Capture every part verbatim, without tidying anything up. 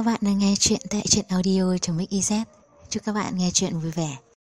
các bạn đang nghe chuyện tại truyện audio.mix.iz. Chúc các bạn nghe chuyện vui vẻ.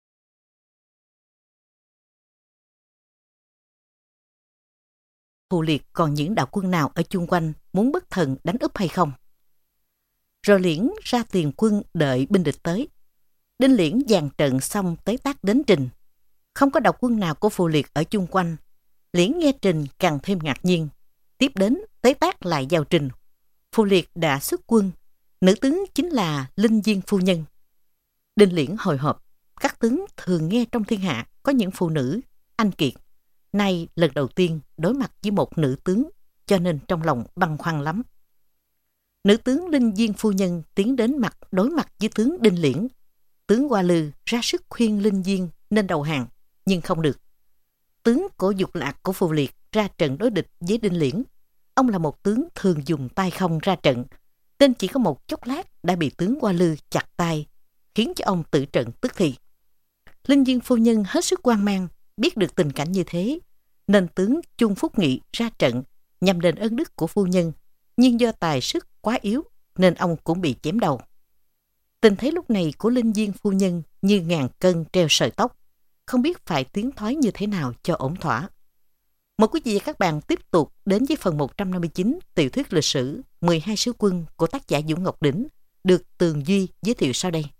Phù Liệt còn những đạo quân nào ở chung quanh muốn bất thần đánh úp hay không? Rồi Liễn ra tiền quân đợi binh địch tới. Đinh Liễn dàn trận xong tới tác đến Trình. Không có đạo quân nào của Phù Liệt ở chung quanh. Liễn nghe Trình càng thêm ngạc nhiên. Tiếp đến tới tác lại vào Trình. Phù Liệt đã xuất quân. Nữ tướng chính là Linh Diên phu nhân. Đinh Liễn hồi hộp. Các tướng thường nghe trong thiên hạ có những phụ nữ anh kiệt. Nay lần đầu tiên đối mặt với một nữ tướng, cho nên trong lòng băn khoăn lắm. Nữ tướng Linh Diên phu nhân tiến đến mặt đối mặt với tướng Đinh Liễn. Tướng Hoa Lư ra sức khuyên Linh Diên nên đầu hàng, nhưng không được. Tướng Cổ Dục Lạc của Phù Liệt ra trận đối địch với Đinh Liễn. Ông là một tướng thường dùng tay không ra trận, nên chỉ có một chốc lát đã bị tướng Hoa Lư chặt tay, khiến cho ông tử trận tức thì. Linh Diên phu nhân hết sức hoang mang, biết được tình cảnh như thế, nên tướng Chung Phúc Nghị ra trận nhằm đền ơn đức của phu nhân, nhưng do tài sức quá yếu nên ông cũng bị chém đầu. Tình thế lúc này của Linh Diên phu nhân như ngàn cân treo sợi tóc, không biết phải tiến thoái như thế nào cho ổn thỏa. Mời quý vị và các bạn tiếp tục đến với phần một trăm năm mươi chín tiểu thuyết lịch sử mười hai sứ quân của tác giả Vũ Ngọc Đỉnh, được Tường Duy giới thiệu sau đây.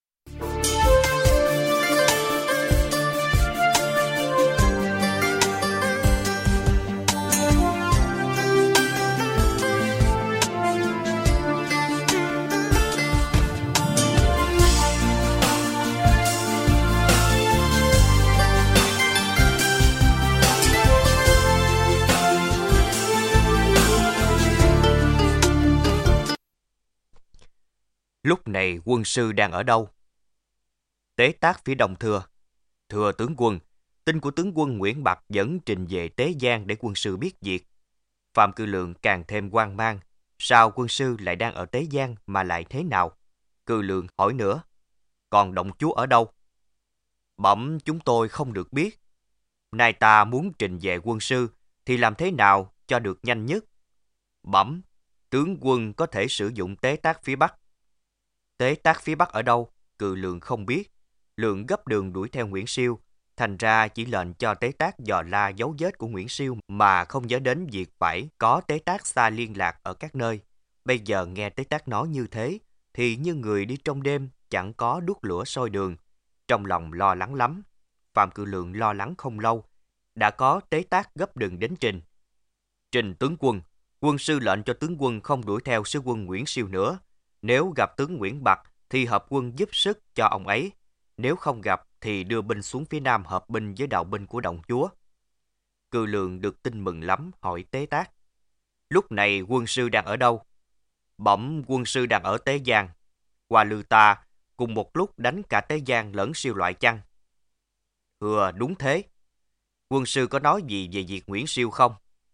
Lúc này quân sư đang ở đâu? Tế Tác phía đông thưa: Thưa tướng quân, tin của tướng quân Nguyễn Bạc dẫn Trình về Tế Giang để quân sư biết việc. Phạm Cư Lượng càng thêm hoang mang. Sao quân sư lại đang ở Tế Giang mà lại thế nào? Cư Lượng hỏi nữa: Còn động chúa ở đâu? Bẩm chúng tôi không được biết. Nay ta muốn trình về quân sư thì làm thế nào cho được nhanh nhất? Bẩm, tướng quân có thể sử dụng Tế Tác phía bắc. Tế Tác phía bắc ở đâu? Cự Lượng không biết. Lượng gấp đường đuổi theo Nguyễn Siêu, thành ra chỉ lệnh cho Tế Tác dò la dấu vết của Nguyễn Siêu mà không nhớ đến việc phải có Tế Tác xa liên lạc ở các nơi. Bây giờ nghe Tế Tác nói như thế thì như người đi trong đêm chẳng có đuốc lửa soi đường, trong lòng lo lắng lắm. Phạm Cự Lượng lo lắng không lâu, đã có Tế Tác gấp đường đến Trình. Trình tướng quân, quân sư lệnh cho tướng quân không đuổi theo sứ quân Nguyễn Siêu nữa. Nếu gặp tướng Nguyễn Bạc thì hợp quân giúp sức cho ông ấy. Nếu không gặp thì đưa binh xuống phía nam hợp binh với đạo binh của Động Chúa. Cư Lượng được tin mừng lắm, hỏi Tế Tác: Lúc này quân sư đang ở đâu? Bẩm quân sư đang ở Tế Giang. Hoa Lư ta cùng một lúc đánh cả Tế Giang lẫn Siêu Loại chăng? Thưa đúng thế. Quân sư có nói gì về việc Nguyễn Siêu không?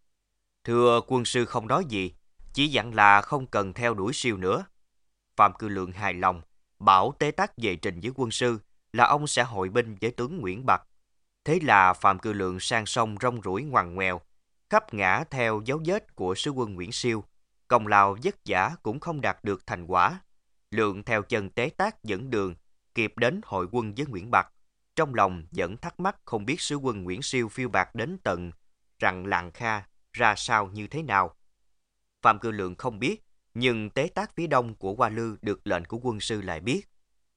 Thưa quân sư không nói gì, chỉ dặn là không cần theo đuổi Siêu nữa. Phạm Cư Lượng hài lòng, bảo Tế Tác về trình với quân sư là ông sẽ hội binh với tướng Nguyễn Bạc. Thế là Phạm Cư Lượng sang sông rong ruổi ngoằn ngoèo, khắp ngã theo dấu vết của sứ quân Nguyễn Siêu. Công lao vất vả cũng không đạt được thành quả. Lượng theo chân Tế Tác dẫn đường, kịp đến hội quân với Nguyễn Bạc. Trong lòng vẫn thắc mắc không biết sứ quân Nguyễn Siêu phiêu bạt đến tận rằng Làng Kha ra sao như thế nào. Phạm Cư Lượng không biết, nhưng Tế Tác phía đông của Hoa Lư được lệnh của quân sư lại biết.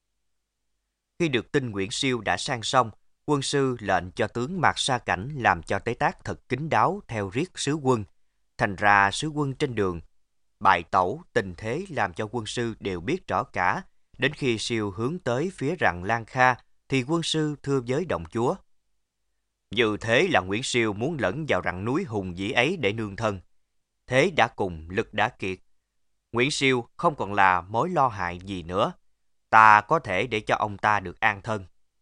Khi được tin Nguyễn Siêu đã sang sông, quân sư lệnh cho tướng Mạc Sa Cảnh làm cho Tế Tác thật kín đáo theo riết sứ quân. Thành ra sứ quân trên đường bại tẩu, tình thế làm cho quân sư đều biết rõ cả. Đến khi Siêu hướng tới phía rặng Lan Kha thì quân sư thưa với Động Chúa: Như thế là Nguyễn Siêu muốn lẫn vào rặng núi hùng vĩ ấy để nương thân. Thế đã cùng, lực đã kiệt. Nguyễn Siêu không còn là mối lo hại gì nữa. Ta có thể để cho ông ta được an thân.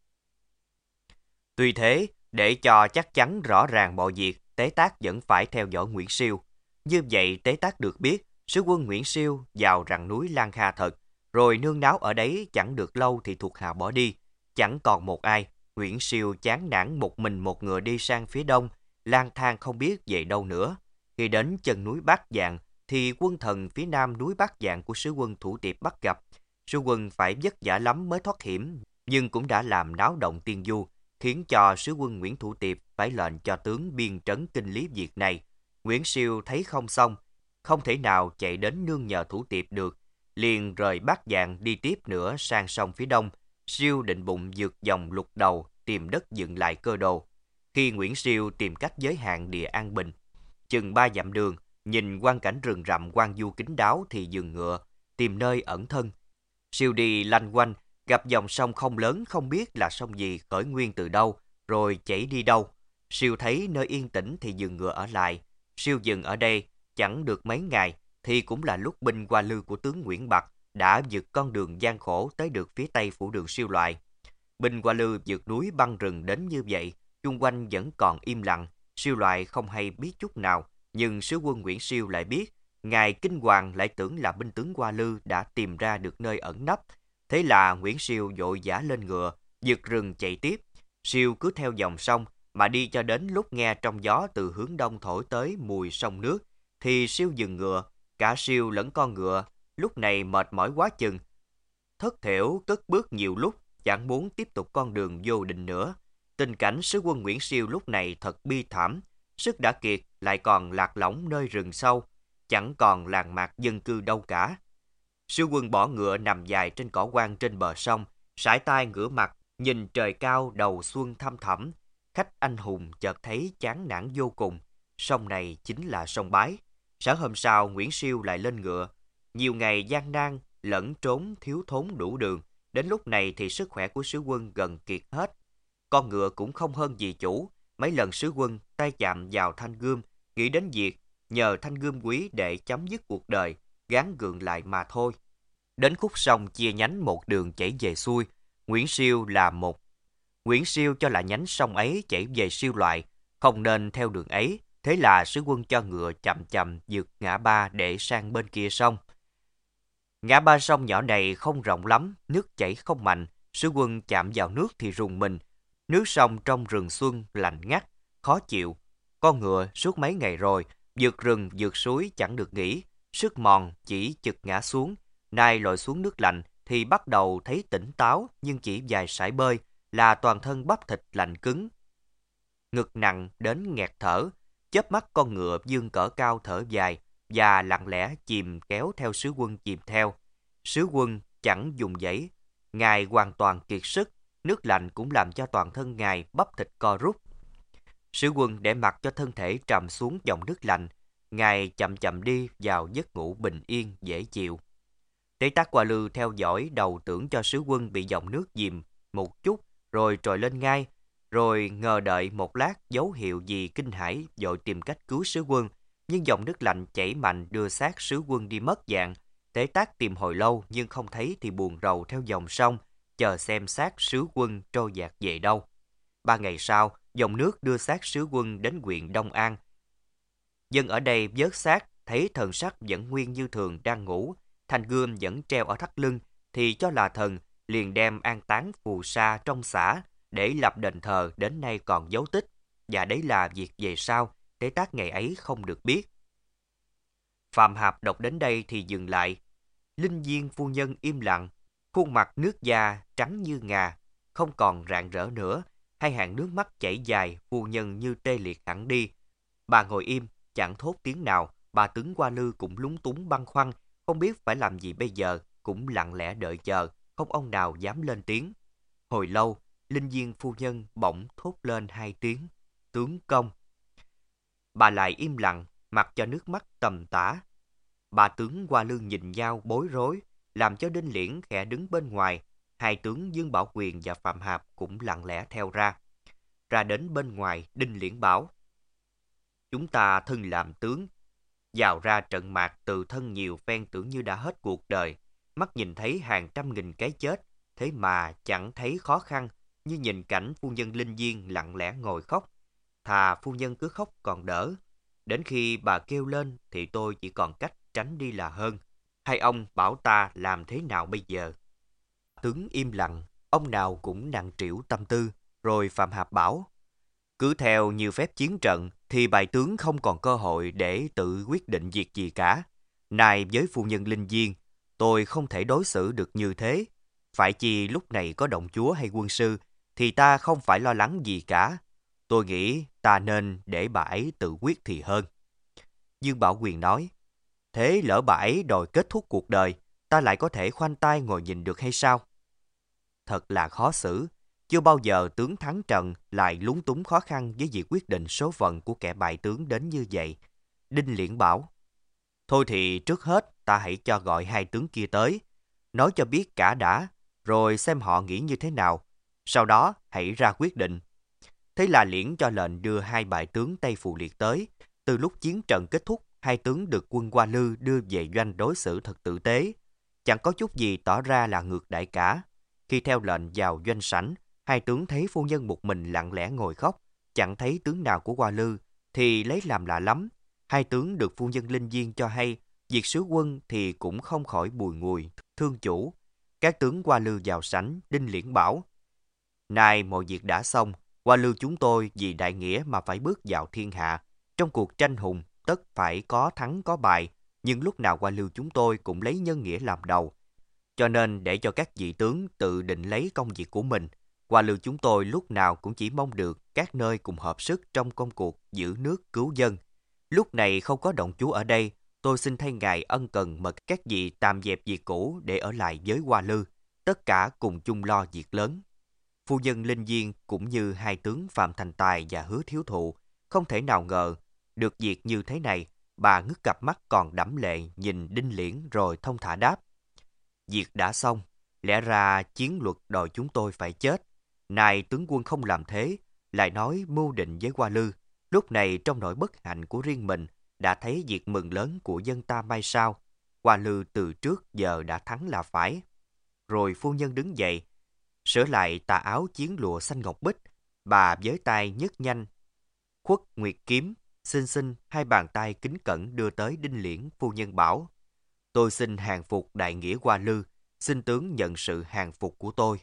Tuy thế, để cho chắc chắn rõ ràng mọi việc, Tế Tác vẫn phải theo dõi Nguyễn Siêu. Như vậy Tế Tác được biết sứ quân Nguyễn Siêu vào rặng núi Lan Kha thật, rồi nương náu ở đấy chẳng được lâu thì thuộc hạ bỏ đi, chẳng còn một ai. Nguyễn Siêu chán nản một mình một ngựa đi sang phía đông, lang thang không biết về đâu nữa. Khi đến chân núi Bát Dạng thì quân thần phía nam núi Bát Dạng của sứ quân Thủ Tiệp bắt gặp. Sứ quân phải vất vả lắm mới thoát hiểm, nhưng cũng đã làm náo động Tiên Du, khiến cho sứ quân Nguyễn Thủ Tiệp phải lệnh cho tướng biên trấn Kinh Lý Việt này. Nguyễn Siêu thấy không xong, không thể nào chạy đến nương nhờ Thủ Tiệp được, liền rời Bát Dạng đi tiếp nữa sang sông phía đông. Siêu định bụng vượt dòng Lục Đầu, tìm đất dựng lại cơ đồ. Khi Nguyễn Siêu tìm cách giới hạn địa an bình, chừng ba dặm đường, nhìn quang cảnh rừng rậm quang du kín đáo thì dừng ngựa, tìm nơi ẩn thân. Siêu đi lanh quanh, gặp dòng sông không lớn không biết là sông gì, khởi nguyên từ đâu, rồi chảy đi đâu. Siêu thấy nơi yên tĩnh thì dừng ngựa ở lại. Siêu dừng ở đây chẳng được mấy ngày thì cũng là lúc binh Hoa Lư của tướng Nguyễn Bạc đã vượt con đường gian khổ tới được phía tây phủ đường Siêu loại. Binh Hoa Lư vượt núi băng rừng đến như vậy, chung quanh vẫn còn im lặng. Siêu loại không hay biết chút nào, nhưng sứ quân Nguyễn Siêu lại biết. Ngài Kinh Hoàng lại tưởng là binh tướng Hoa Lư đã tìm ra được nơi ẩn nấp. Thế là Nguyễn Siêu vội vã lên ngựa, vượt rừng chạy tiếp. Siêu cứ theo dòng sông mà đi cho đến lúc nghe trong gió từ hướng đông thổi tới mùi sông nước, thì Siêu dừng ngựa. Cả Siêu lẫn con ngựa lúc này mệt mỏi quá chừng, thất thểu cất bước nhiều lúc, chẳng muốn tiếp tục con đường vô định nữa. Tình cảnh sứ quân Nguyễn Siêu lúc này thật bi thảm, sức đã kiệt lại còn lạc lõng nơi rừng sâu, chẳng còn làng mạc dân cư đâu cả. Sứ quân bỏ ngựa nằm dài trên cỏ quang trên bờ sông, sải tai ngửa mặt nhìn trời cao đầu xuân thăm thẳm. Khách anh hùng chợt thấy chán nản vô cùng. Sông này chính là sông Bái. Sáng hôm sau Nguyễn Siêu lại lên ngựa. Nhiều ngày gian nan lẫn trốn thiếu thốn đủ đường, đến lúc này thì sức khỏe của sứ quân gần kiệt hết. Con ngựa cũng không hơn gì chủ. Mấy lần sứ quân tay chạm vào thanh gươm, nghĩ đến việc nhờ thanh gươm quý để chấm dứt cuộc đời, gắng gượng lại mà thôi. Đến khúc sông chia nhánh một đường chảy về xuôi, Nguyễn Siêu là một. Nguyễn Siêu cho là nhánh sông ấy chảy về Siêu loại, không nên theo đường ấy. Thế là sứ quân cho ngựa chậm chậm vượt ngã ba để sang bên kia sông. Ngã ba sông nhỏ này không rộng lắm, nước chảy không mạnh. Sứ quân chạm vào nước thì rùng mình. Nước sông trong rừng xuân lạnh ngắt, khó chịu. Con ngựa suốt mấy ngày rồi, vượt rừng vượt suối chẳng được nghỉ, sức mòn chỉ chực ngã xuống. Nay lội xuống nước lạnh thì bắt đầu thấy tỉnh táo, nhưng chỉ vài sải bơi là toàn thân bắp thịt lạnh cứng, ngực nặng đến nghẹt thở. Chớp mắt con ngựa dương cỡ cao thở dài và lặng lẽ chìm kéo theo sứ quân chìm theo. Sứ quân chẳng dùng dãy, ngài hoàn toàn kiệt sức. Nước lạnh cũng làm cho toàn thân ngài bắp thịt co rút. Sứ quân để mặc cho thân thể trầm xuống dòng nước lạnh, ngài chậm chậm đi vào giấc ngủ bình yên dễ chịu. Tế Tác Hoa Lư theo dõi đầu tưởng cho sứ quân bị dòng nước dìm một chút rồi trồi lên ngay, rồi ngờ đợi một lát dấu hiệu gì kinh hãi vội tìm cách cứu sứ quân, nhưng dòng nước lạnh chảy mạnh đưa xác sứ quân đi mất dạng. Tế Tác tìm hồi lâu nhưng không thấy thì buồn rầu theo dòng sông, chờ xem xác sứ quân trôi dạt về đâu. Ba ngày sau, dòng nước đưa xác sứ quân đến huyện Đông An. Dân ở đây vớt xác, thấy thần sắc vẫn nguyên như thường đang ngủ, thanh gươm vẫn treo ở thắt lưng, thì cho là thần, liền đem an táng phù sa trong xã để lập đền thờ, đến nay còn dấu tích. Và đấy là việc về sau, Tế Tác ngày ấy không được biết. Phạm Hạp đọc đến đây thì dừng lại. Linh Diên phu nhân im lặng, khuôn mặt nước da trắng như ngà, không còn rạng rỡ nữa. Hai hàng nước mắt chảy dài, phu nhân như tê liệt hẳn đi. Bà ngồi im, chẳng thốt tiếng nào. Bà tướng Hoa Lư cũng lúng túng băn khoăn, không biết phải làm gì bây giờ, cũng lặng lẽ đợi chờ, không ông nào dám lên tiếng. Hồi lâu, Linh Diên phu nhân bỗng thốt lên hai tiếng, tướng công. Bà lại im lặng, mặc cho nước mắt tầm tã. Bà tướng Hoa Lư nhìn nhau bối rối, làm cho Đinh Liễn khẽ đứng bên ngoài. Hai tướng Dương Bảo Quyền và Phạm Hạp cũng lặng lẽ theo ra. Ra đến bên ngoài, Đinh Liễn bảo: chúng ta thân làm tướng, vào ra trận mạc từ thân nhiều phen tưởng như đã hết cuộc đời. Mắt nhìn thấy hàng trăm nghìn cái chết, thế mà chẳng thấy khó khăn, như nhìn cảnh phu nhân Linh Diên lặng lẽ ngồi khóc. Thà phu nhân cứ khóc còn đỡ. Đến khi bà kêu lên thì tôi chỉ còn cách tránh đi là hơn. Hai ông bảo ta làm thế nào bây giờ? Tướng im lặng, ông nào cũng nặng trĩu tâm tư. Rồi Phạm Hạp bảo: cứ theo như phép chiến trận thì bài tướng không còn cơ hội để tự quyết định việc gì cả. Nay với phu nhân Linh Diên, tôi không thể đối xử được như thế. Phải chi lúc này có động chúa hay quân sư, thì ta không phải lo lắng gì cả. Tôi nghĩ ta nên để bà ấy tự quyết thì hơn. Dương Bảo Quyền nói, thế lỡ bà ấy đòi kết thúc cuộc đời, ta lại có thể khoanh tay ngồi nhìn được hay sao? Thật là khó xử, chưa bao giờ tướng thắng trận lại lúng túng khó khăn với việc quyết định số phận của kẻ bại tướng đến như vậy. Đinh Liễn bảo, thôi thì trước hết ta hãy cho gọi hai tướng kia tới, nói cho biết cả đã, rồi xem họ nghĩ như thế nào, sau đó hãy ra quyết định. Thế là Liễn cho lệnh đưa hai bại tướng Tây Phù Liệt tới. Từ lúc chiến trận kết thúc, hai tướng được quân Hoa Lư đưa về doanh đối xử thật tử tế, chẳng có chút gì tỏ ra là ngược đãi cả. Khi theo lệnh vào doanh sảnh, hai tướng thấy phu nhân một mình lặng lẽ ngồi khóc, chẳng thấy tướng nào của Hoa Lư, thì lấy làm lạ lắm. Hai tướng được phu nhân Linh Diên cho hay, việc sứ quân thì cũng không khỏi bùi ngùi, thương chủ. Các tướng Hoa Lư vào sảnh, Đinh Liễn bảo, nay mọi việc đã xong, Hoa Lư chúng tôi vì đại nghĩa mà phải bước vào thiên hạ. Trong cuộc tranh hùng, tất phải có thắng có bại, nhưng lúc nào Hoa Lư chúng tôi cũng lấy nhân nghĩa làm đầu. Cho nên để cho các vị tướng tự định lấy công việc của mình, Hoa Lư chúng tôi lúc nào cũng chỉ mong được các nơi cùng hợp sức trong công cuộc giữ nước cứu dân. Lúc này không có động chúa ở đây, tôi xin thay ngài ân cần mời các vị tạm dẹp việc cũ để ở lại với Hoa Lư, tất cả cùng chung lo việc lớn. Phu nhân Linh Diên cũng như hai tướng Phạm Thành Tài và Hứa Thiếu Thụ không thể nào ngờ được việc như thế này. Bà ngước cặp mắt còn đẫm lệ nhìn Đinh Liễn rồi thông thả đáp, việc đã xong, lẽ ra chiến luật đòi chúng tôi phải chết. Nay tướng quân không làm thế, lại nói mưu định với Hoa Lư. Lúc này trong nỗi bất hạnh của riêng mình, đã thấy việc mừng lớn của dân ta mai sau. Hoa Lư từ trước giờ đã thắng là phải. Rồi phu nhân đứng dậy, sửa lại tà áo chiến lụa xanh ngọc bích. Bà với tay nhấc nhanh khuất nguyệt kiếm, xinh xinh hai bàn tay kính cẩn đưa tới Đinh Liễn. Phu nhân bảo, tôi xin hàng phục đại nghĩa Hoa Lư, xin tướng nhận sự hàng phục của tôi.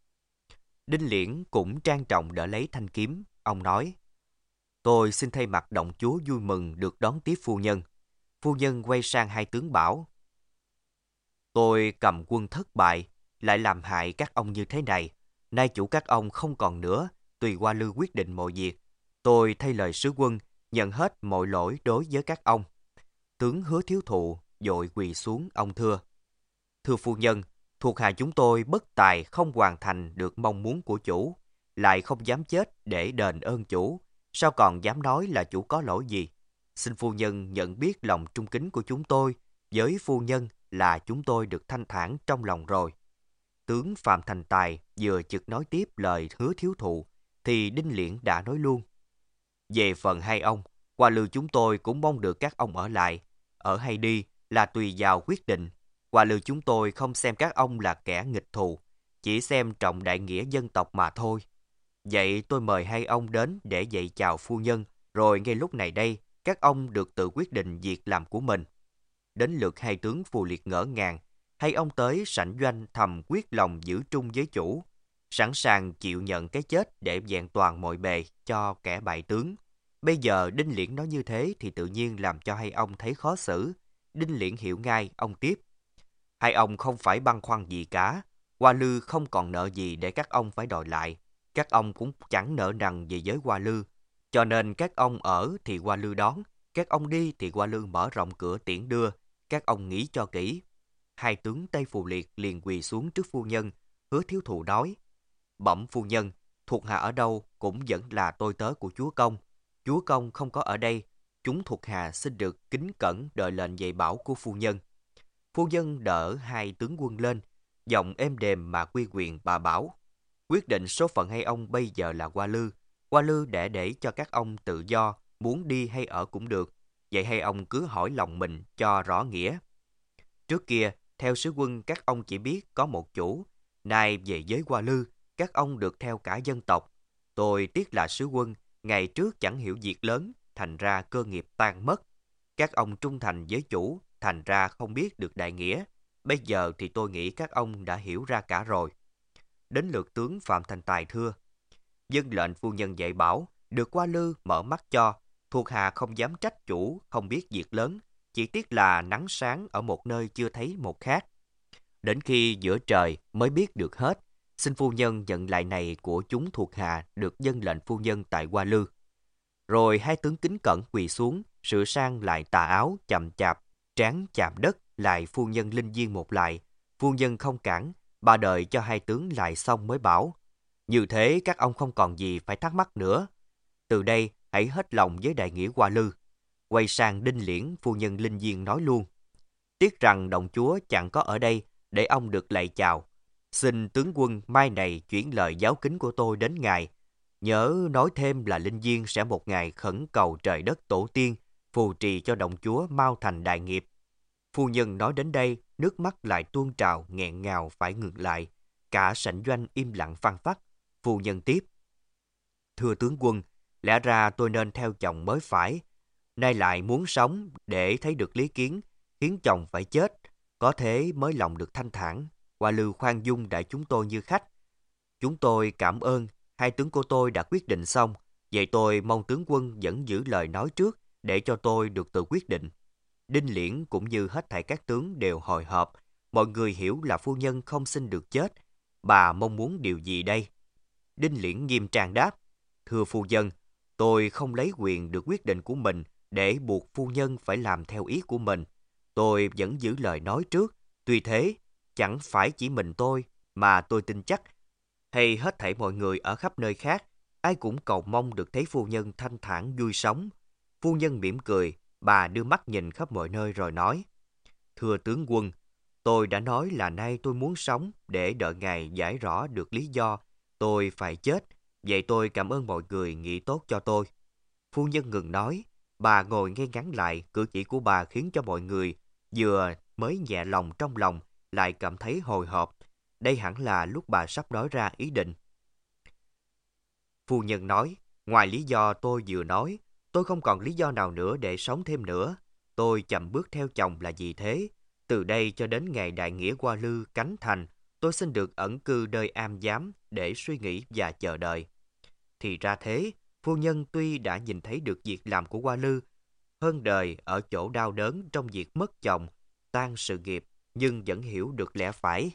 Đinh Liễn cũng trang trọng đỡ lấy thanh kiếm. Ông nói, tôi xin thay mặt động chúa vui mừng được đón tiếp phu nhân. Phu nhân quay sang hai tướng bảo, tôi cầm quân thất bại, lại làm hại các ông như thế này. Nay chủ các ông không còn nữa, tùy Hoa Lư quyết định mọi việc. Tôi thay lời sứ quân, nhận hết mọi lỗi đối với các ông. Tướng Hứa Thiếu Thụ vội quỳ xuống, ông thưa, thưa phu nhân, thuộc hạ chúng tôi bất tài không hoàn thành được mong muốn của chủ, lại không dám chết để đền ơn chủ, sao còn dám nói là chủ có lỗi gì. Xin phu nhân nhận biết lòng trung kính của chúng tôi, với phu nhân là chúng tôi được thanh thản trong lòng rồi. Tướng Phạm Thành Tài vừa chực nói tiếp lời Hứa Thiếu Thụ, thì Đinh Liễn đã nói luôn, về phần hai ông, Hoa Lư chúng tôi cũng mong được các ông ở lại. Ở hay đi là tùy vào quyết định. Hoa Lư chúng tôi không xem các ông là kẻ nghịch thù, chỉ xem trọng đại nghĩa dân tộc mà thôi. Vậy tôi mời hai ông đến để dạy chào phu nhân, rồi ngay lúc này đây, các ông được tự quyết định việc làm của mình. Đến lượt hai tướng Phù Liệt ngỡ ngàng, hai ông tới sảnh doanh thầm quyết lòng giữ trung với chủ, sẵn sàng chịu nhận cái chết để vẹn toàn mọi bề cho kẻ bại tướng. Bây giờ Đinh Liễn nói như thế thì tự nhiên làm cho hai ông thấy khó xử. Đinh Liễn hiểu ngay, ông tiếp, hai ông không phải băn khoăn gì cả. Hoa Lư không còn nợ gì để các ông phải đòi lại. Các ông cũng chẳng nợ nần gì với Hoa Lư. Cho nên các ông ở thì Hoa Lư đón, các ông đi thì Hoa Lư mở rộng cửa tiễn đưa. Các ông nghĩ cho kỹ. Hai tướng Tây Phù Liệt liền quỳ xuống trước phu nhân. Hứa Thiếu Thụ nói, bẩm phu nhân, thuộc hạ ở đâu cũng vẫn là tôi tớ của chúa công. Chúa công không có ở đây, chúng thuộc hạ xin được kính cẩn đợi lệnh dạy bảo của phu nhân. Phu nhân đỡ hai tướng quân lên, giọng êm đềm mà quy quyền. Bà bảo, quyết định số phận hai ông bây giờ là Hoa Lư. Hoa Lư để để cho các ông tự do, muốn đi hay ở cũng được. Vậy hai ông cứ hỏi lòng mình cho rõ nghĩa. Trước kia, theo sứ quân các ông chỉ biết có một chủ. Nay về giới Hoa Lư, các ông được theo cả dân tộc. Tôi tiếc là sứ quân, ngày trước chẳng hiểu việc lớn, thành ra cơ nghiệp tan mất. Các ông trung thành với chủ, thành ra không biết được đại nghĩa. Bây giờ thì tôi nghĩ các ông đã hiểu ra cả rồi. Đến lượt tướng Phạm Thành Tài thưa, vâng lệnh phu nhân dạy bảo, được Hoa Lư mở mắt cho, thuộc hạ không dám trách chủ không biết việc lớn. chỉ tiếc là nắng sáng ở một nơi chưa thấy một khác. Đến khi giữa trời mới biết được hết, xin phu nhân nhận lại này của chúng thuộc hạ được dâng lệnh phu nhân tại Hoa Lư. Rồi hai tướng kính cẩn quỳ xuống, sửa sang lại tà áo, chậm chạp, trán chạm đất, lại phu nhân linh diên một lại. Phu nhân không cản, bà đợi cho hai tướng lại xong mới bảo: như thế các ông không còn gì phải thắc mắc nữa. Từ đây hãy hết lòng với đại nghĩa Hoa Lư. Quay sang Đinh Liễn, phu nhân linh diên nói luôn: tiếc rằng động chúa chẳng có ở đây để ông được lạy chào. Xin tướng quân mai này chuyển lời giáo kính của tôi đến ngài. Nhớ nói thêm là linh diên sẽ một ngày khẩn cầu trời đất tổ tiên phù trì cho động chúa mau thành đại nghiệp. Phu nhân nói đến đây, nước mắt lại tuôn trào nghẹn ngào phải ngừng lại. Cả sảnh doanh im lặng phăng phắc. Phu nhân tiếp: thưa tướng quân, lẽ ra tôi nên theo chồng mới phải. Nay lại muốn sống để thấy được lý kiến, khiến chồng phải chết, có thế mới lòng được thanh thản. Hoa Lư khoan dung đãi chúng tôi như khách. Chúng tôi cảm ơn, hai tướng của tôi đã quyết định xong. Vậy tôi mong tướng quân vẫn giữ lời nói trước để cho tôi được tự quyết định. Đinh Liễn cũng như hết thảy các tướng đều hồi hộp. Mọi người hiểu là phu nhân không xin được chết. Bà mong muốn điều gì đây? Đinh Liễn nghiêm trang đáp: thưa phu nhân, tôi không lấy quyền được quyết định của mình để buộc phu nhân phải làm theo ý của mình. Tôi vẫn giữ lời nói trước. Tuy thế, chẳng phải chỉ mình tôi, mà tôi tin chắc hay hết thảy mọi người ở khắp nơi khác, ai cũng cầu mong được thấy phu nhân thanh thản vui sống. Phu nhân mỉm cười, bà đưa mắt nhìn khắp mọi nơi rồi nói: thưa tướng quân, tôi đã nói là nay tôi muốn sống để đợi ngài giải rõ được lý do tôi phải chết. Vậy tôi cảm ơn mọi người nghĩ tốt cho tôi. Phu nhân ngừng nói, bà ngồi ngay ngắn lại. Cử chỉ của bà khiến cho mọi người vừa mới nhẹ lòng trong lòng lại cảm thấy hồi hộp. Đây hẳn là lúc bà sắp nói ra ý định. Phu nhân nói: ngoài lý do tôi vừa nói, tôi không còn lý do nào nữa để sống thêm nữa. Tôi chậm bước theo chồng là vì thế. Từ đây cho đến ngày đại nghĩa Hoa Lư cánh thành, tôi xin được ẩn cư nơi am giám để suy nghĩ và chờ đợi. Thì ra thế, phu nhân tuy đã nhìn thấy được việc làm của Hoa Lư hơn đời ở chỗ đau đớn trong việc mất chồng, tan sự nghiệp, nhưng vẫn hiểu được lẽ phải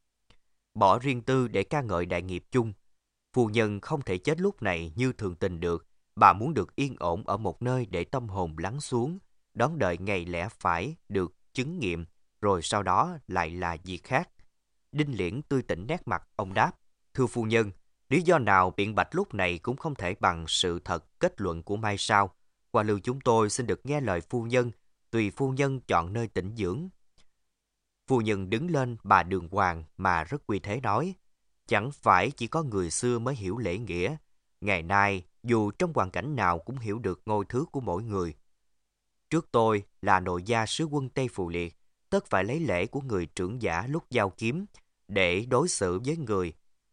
bỏ riêng tư để ca ngợi đại nghiệp chung. Phu nhân không thể chết lúc này như thường tình được. Bà muốn được yên ổn ở một nơi để tâm hồn lắng xuống, đón đợi ngày lẽ phải được chứng nghiệm, rồi sau đó lại là việc khác. Đinh Liễn tươi tỉnh nét mặt, ông đáp: thưa phu nhân, lý do nào biện bạch lúc này cũng không thể bằng sự thật kết luận của mai sau. Hoa Lư chúng tôi xin được nghe lời phu nhân, tùy phu nhân chọn nơi tĩnh dưỡng. Phu nhân đứng lên, bà đường hoàng mà rất quy thế nói: chẳng phải chỉ có người xưa mới hiểu lễ nghĩa. Ngày nay, dù trong hoàn cảnh nào cũng hiểu được ngôi thứ của mỗi người. Trước tôi là nội gia sứ quân Tây Phù Liệt, tất phải lấy lễ của người trưởng giả lúc giao kiếm để đối xử với người.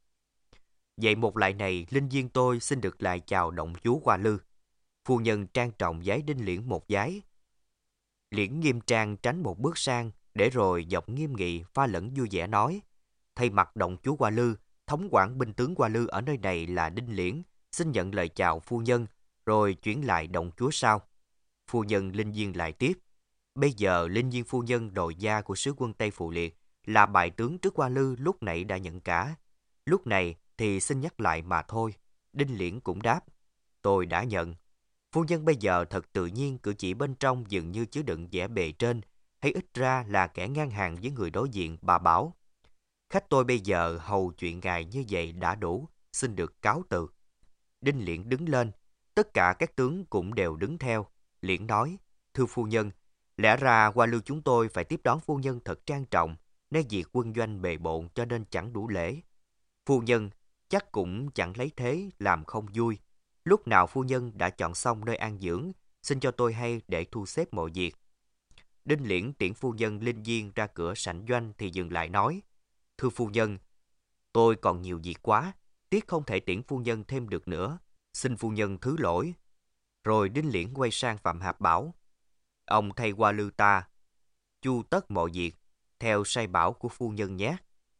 Vậy một lại này, linh duyên tôi xin được lại chào động chúa Hoa Lư. Phu nhân trang trọng vái Đinh Liễn một vái. Liễn nghiêm trang tránh một bước sang, để rồi giọng nghiêm nghị pha lẫn vui vẻ nói: thay mặt động chúa Hoa Lư, thống quản binh tướng Hoa Lư ở nơi này là Đinh Liễn, xin nhận lời chào phu nhân, rồi chuyển lại động chúa sau. Phu nhân linh duyên lại tiếp: bây giờ linh duyên phu nhân đội gia của sứ quân Tây Phù Liệt là bại tướng trước Hoa Lư lúc nãy đã nhận cả. Lúc này thì xin nhắc lại mà thôi. Đinh Liễn cũng đáp: tôi đã nhận. Phu nhân bây giờ thật tự nhiên, cử chỉ bên trong dường như chứa đựng vẻ bề trên, hay ít ra là kẻ ngang hàng với người đối diện. Bà bảo: khách tôi bây giờ hầu chuyện ngài như vậy đã đủ, xin được cáo từ. Đinh Liễn đứng lên, tất cả các tướng cũng đều đứng theo. Liễn nói: thưa phu nhân, lẽ ra Hoa Lư chúng tôi phải tiếp đón phu nhân thật trang trọng, nay việc quân doanh bề bộn cho nên chẳng đủ lễ. Phu nhân chắc cũng chẳng lấy thế làm không vui. Lúc nào phu nhân đã chọn xong nơi an dưỡng, xin cho tôi hay để thu xếp mọi việc. Đinh Liễn tiễn phu nhân linh duyên ra cửa sảnh doanh thì dừng lại nói: thưa phu nhân, tôi còn nhiều việc quá, tiếc không thể tiễn phu nhân thêm được nữa, xin phu nhân thứ lỗi. Rồi Đinh Liễn quay sang Phạm Hạp bảo: ông thay Hoa Lư ta chu tất mọi việc theo sai bảo của phu nhân nhé.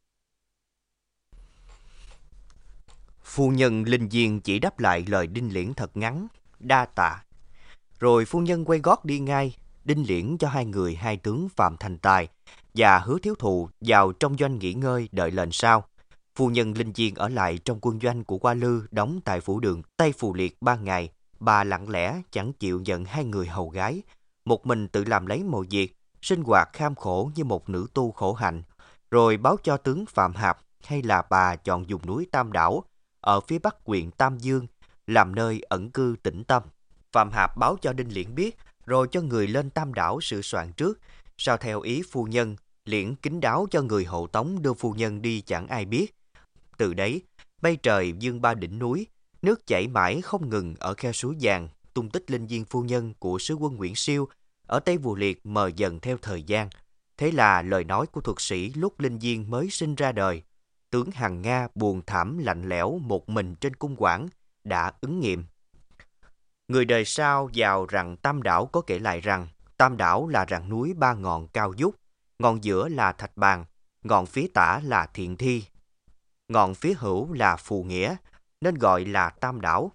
Phu nhân linh duyên chỉ đáp lại lời Đinh Liễn thật ngắn: đa tạ. Rồi phu nhân quay gót đi ngay. Đinh Liễn cho hai người hai tướng Phạm Thành Tài và Hứa Thiếu Thụ vào trong doanh nghỉ ngơi đợi lệnh sau. Phu nhân Linh Diên ở lại trong quân doanh của Hoa Lư đóng tại phủ đường Tây Phù Liệt ba ngày. Bà lặng lẽ chẳng chịu nhận hai người hầu gái, một mình tự làm lấy mọi việc, sinh hoạt kham khổ như một nữ tu khổ hạnh, rồi báo cho tướng Phạm Hạp hay là bà chọn vùng núi Tam Đảo ở phía bắc huyện Tam Dương làm nơi ẩn cư tĩnh tâm. Phạm Hạp báo cho Đinh Liễn biết, rồi cho người lên Tam Đảo sửa soạn trước, sao theo ý phu nhân. Liễn kín đáo cho người hộ tống đưa phu nhân đi chẳng ai biết. Từ đấy, mây trời dương ba đỉnh núi, nước chảy mãi không ngừng ở khe suối vàng. Tung tích linh diên phu nhân của sứ quân Nguyễn Siêu ở Tây Phù Liệt mờ dần theo thời gian. Thế là lời nói của thuật sĩ lúc linh diên mới sinh ra đời, tướng Hằng Nga buồn thảm lạnh lẽo một mình trên cung quảng, đã ứng nghiệm. Người đời sau vào rằng Tam Đảo có kể lại rằng Tam Đảo là rặng núi ba ngọn cao vút, ngọn giữa là Thạch Bàn, ngọn phía tả là Thiện Thi, ngọn phía hữu là Phù Nghĩa, nên gọi là Tam Đảo.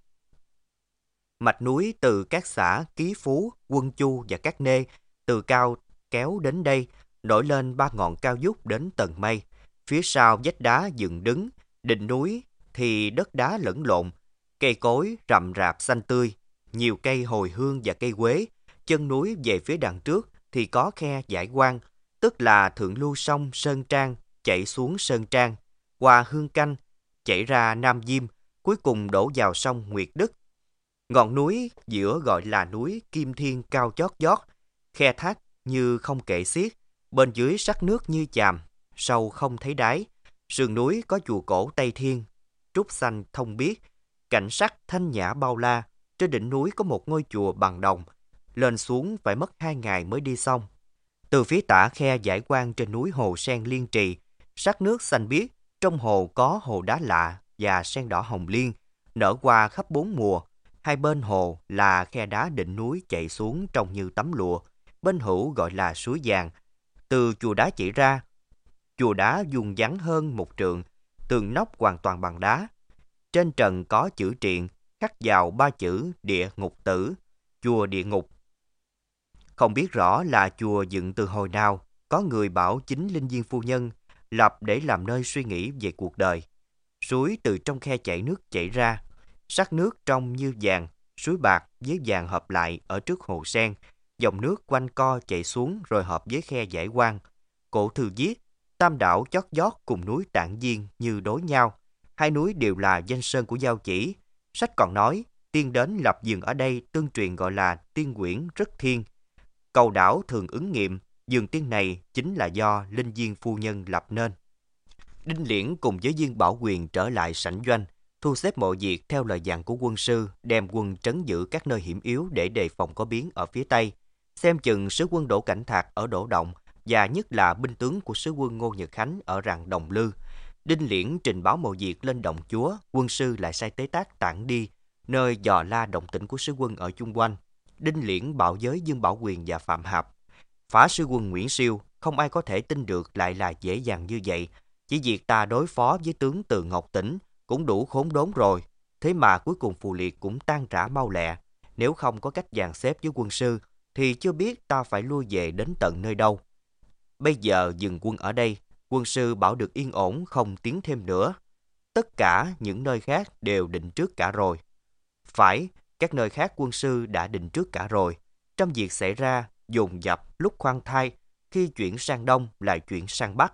Mạch núi từ các xã Ký Phú, Quân Chu và Cát Nê từ cao kéo đến đây, nổi lên ba ngọn cao vút đến tầng mây. Phía sau vách đá dựng đứng, đỉnh núi thì đất đá lẫn lộn, cây cối rậm rạp xanh tươi, nhiều cây hồi hương và cây quế. Chân núi về phía đằng trước thì có khe Giải Quang, tức là thượng lưu sông Sơn Trang chảy xuống Sơn Trang, qua Hương Canh, chảy ra Nam Diêm, cuối cùng đổ vào sông Nguyệt Đức. Ngọn núi giữa gọi là núi Kim Thiên cao chót vót, khe thác như không kể xiết, bên dưới sắc nước như chàm, sâu không thấy đáy. Sườn núi có chùa cổ Tây Thiên, trúc xanh thông biếc, cảnh sắc thanh nhã bao la. Trên đỉnh núi có một ngôi chùa bằng đồng, lên xuống phải mất hai ngày mới đi xong. Từ phía tả khe Giải Quang trên núi hồ sen liên trì, sắc nước xanh biếc, trong hồ có hồ đá lạ và sen đỏ hồng liên, nở qua khắp bốn mùa. Hai bên hồ là khe đá đỉnh núi chảy xuống trông như tấm lụa, bên hữu gọi là suối vàng. Từ chùa đá chỉ ra, chùa đá vuông vắn hơn một trượng, tường nóc hoàn toàn bằng đá. Trên trần có chữ triện, khắc vào ba chữ Địa Ngục Tử, chùa địa ngục. Không biết rõ là chùa dựng từ hồi nào, có người bảo chính linh diên phu nhân lập để làm nơi suy nghĩ về cuộc đời. Suối từ trong khe chảy nước chảy ra, sắc nước trong như vàng, suối bạc với vàng hợp lại ở trước hồ sen, dòng nước quanh co chạy xuống rồi hợp với khe Giải Quang. Cổ thư viết, Tam Đảo chót vót cùng núi Tản Viên như đối nhau, hai núi đều là danh sơn của Giao Chỉ. Sách còn nói, tiên đến lập vườn ở đây tương truyền gọi là Tiên Quyển Rất Thiên. Cầu đảo thường ứng nghiệm, vườn tiên này chính là do linh diên phu nhân lập nên. Đinh Liễn cùng với viên Bảo Quyền trở lại sảnh doanh, thu xếp mọi việc theo lời dặn của quân sư, đem quân trấn giữ các nơi hiểm yếu để đề phòng có biến ở phía Tây. Xem chừng sứ quân Đỗ Cảnh Thạc ở Đỗ Động và nhất là binh tướng của sứ quân Ngô Nhật Khánh ở rặng Đồng Lư. Đinh Liễn trình báo mọi việc lên Đồng Chúa, quân sư lại sai tế tác Tản đi, nơi dò la động tĩnh của sứ quân ở chung quanh. Đinh Liễn bảo với Dương Bảo Quyền và Phạm Hạp, phá sứ quân Nguyễn Siêu không ai có thể tin được lại là dễ dàng như vậy. Chỉ việc ta đối phó với tướng Từ Ngọc Tỉnh cũng đủ khốn đốn rồi, thế mà cuối cùng Phù Liệt cũng tan rã mau lẹ. Nếu không có cách dàn xếp với quân sư thì chưa biết ta phải lui về đến tận nơi đâu. Bây giờ dừng quân ở đây, quân sư bảo được yên ổn không tiến thêm nữa. Tất cả những nơi khác đều định trước cả rồi. Phải, các nơi khác quân sư đã định trước cả rồi. Trong việc xảy ra dồn dập lúc khoan thai, khi chuyển sang Đông lại chuyển sang Bắc.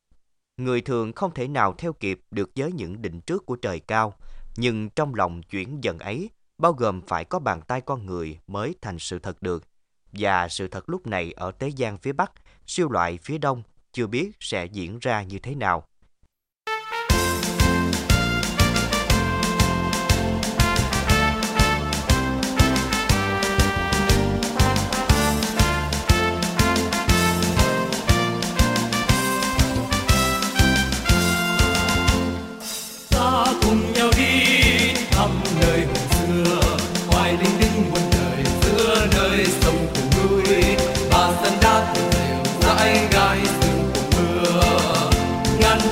Người thường không thể nào theo kịp được với những định trước của trời cao, nhưng trong lòng chuyển dần ấy bao gồm phải có bàn tay con người mới thành sự thật được. Và sự thật lúc này ở Tế Giang phía Bắc, Siêu Loại phía Đông chưa biết sẽ diễn ra như thế nào. Ngàn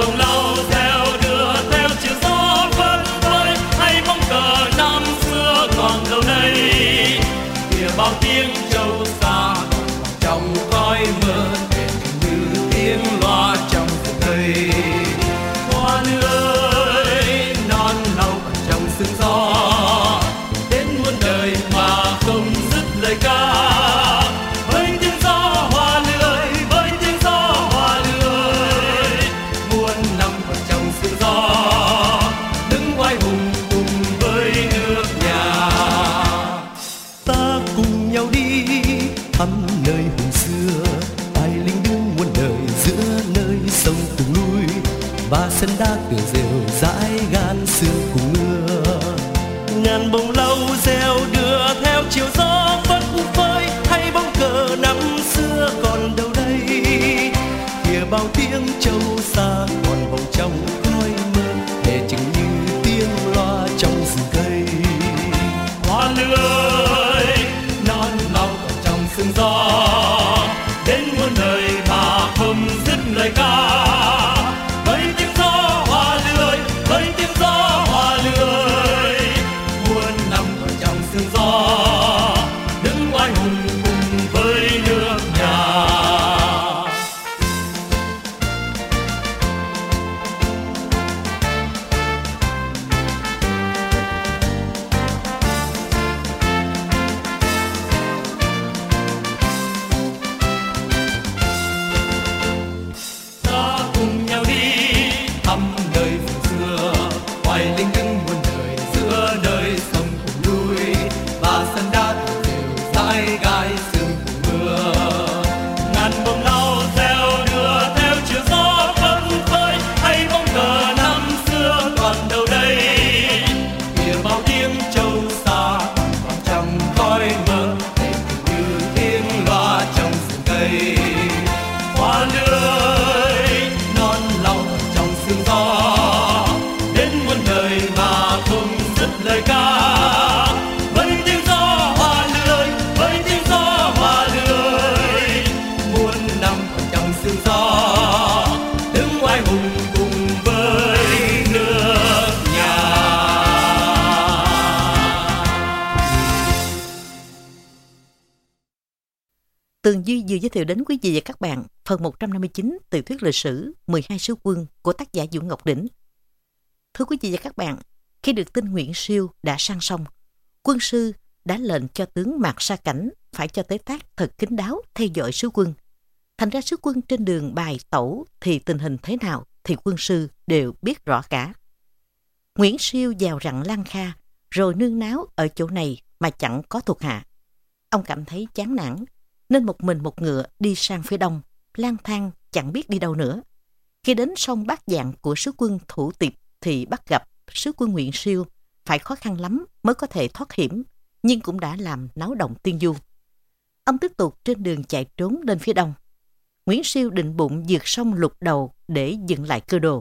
sông cùng núi, và sân đá tựa rêu dãi gan sương cùng mưa. Ngàn bông lau reo đưa theo chiều gió phất phới, hay bóng cờ năm xưa còn đâu đây. Kìa bao tiếng trâu xa còn vòng trong khói mơ, để chừng như tiếng loa trong rừng cây. Hoa lươi non lòng còn trong sương gió, đến muôn đời mà không dứt lời ca. Với tiếng gió hoa lươi, với tiếng gió hoa lươi, muôn năm còn trong sương gió, đứng oai hùng cùng với nước nhà. Tường Duy vừa giới thiệu đến quý vị và các bạn phần một trăm năm mươi chín tiểu thuyết lịch sử mười hai sứ quân của tác giả Vũ Ngọc Đỉnh. Thưa quý vị và các bạn, khi được tin Nguyễn Siêu đã sang sông, quân sư đã lệnh cho tướng Mạc Sa Cảnh phải cho Tế Tác thật kín đáo theo dõi sứ quân. Thành ra sứ quân trên đường bài tẩu thì tình hình thế nào thì quân sư đều biết rõ cả. Nguyễn Siêu vào rặng Lan Kha rồi nương náo ở chỗ này mà chẳng có thuộc hạ. Ông cảm thấy chán nản nên một mình một ngựa đi sang phía đông, lang thang chẳng biết đi đâu nữa. Khi đến sông Bát Dạng của sứ quân Thủ Tiệp thì bắt gặp sứ quân Nguyễn Siêu, phải khó khăn lắm mới có thể thoát hiểm, nhưng cũng đã làm náo động tiên du. Ông tiếp tục trên đường chạy trốn lên phía đông. Nguyễn Siêu định bụng vượt sông Lục Đầu để dừng lại cơ đồ.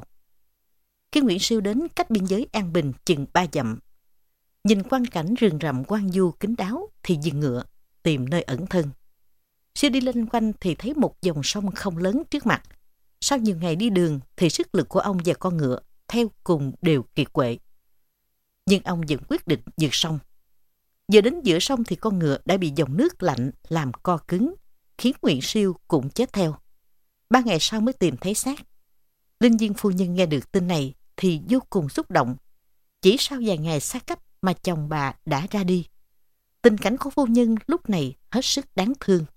Khi Nguyễn Siêu đến cách biên giới An Bình chừng ba dặm, nhìn quang cảnh rừng rậm hoang vu kín đáo thì dừng ngựa, tìm nơi ẩn thân. Siêu đi lên quanh thì thấy một dòng sông không lớn trước mặt. Sau nhiều ngày đi đường thì sức lực của ông và con ngựa theo cùng đều kiệt quệ. Nhưng ông vẫn quyết định vượt sông. Giờ đến giữa sông thì con ngựa đã bị dòng nước lạnh làm co cứng, khiến Nguyễn Siêu cũng chết theo. Ba ngày sau mới tìm thấy xác. Linh Diên phu nhân nghe được tin này thì vô cùng xúc động. Chỉ sau vài ngày xa cách mà chồng bà đã ra đi. Tình cảnh của phu nhân lúc này hết sức đáng thương.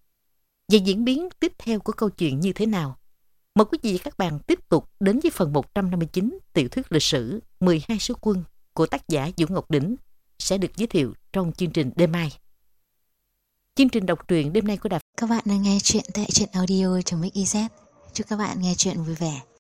Về diễn biến tiếp theo của câu chuyện như thế nào? Mời quý vị và các bạn tiếp tục đến với phần một trăm năm mươi chín tiểu thuyết lịch sử mười hai sứ quân của tác giả Vũ Ngọc Đỉnh sẽ được giới thiệu trong chương trình đêm mai. Chương trình đọc truyện đêm nay của Đà. Các bạn đang nghe chuyện tại truyện audio chấm ích i zét. Chúc các bạn nghe chuyện vui vẻ.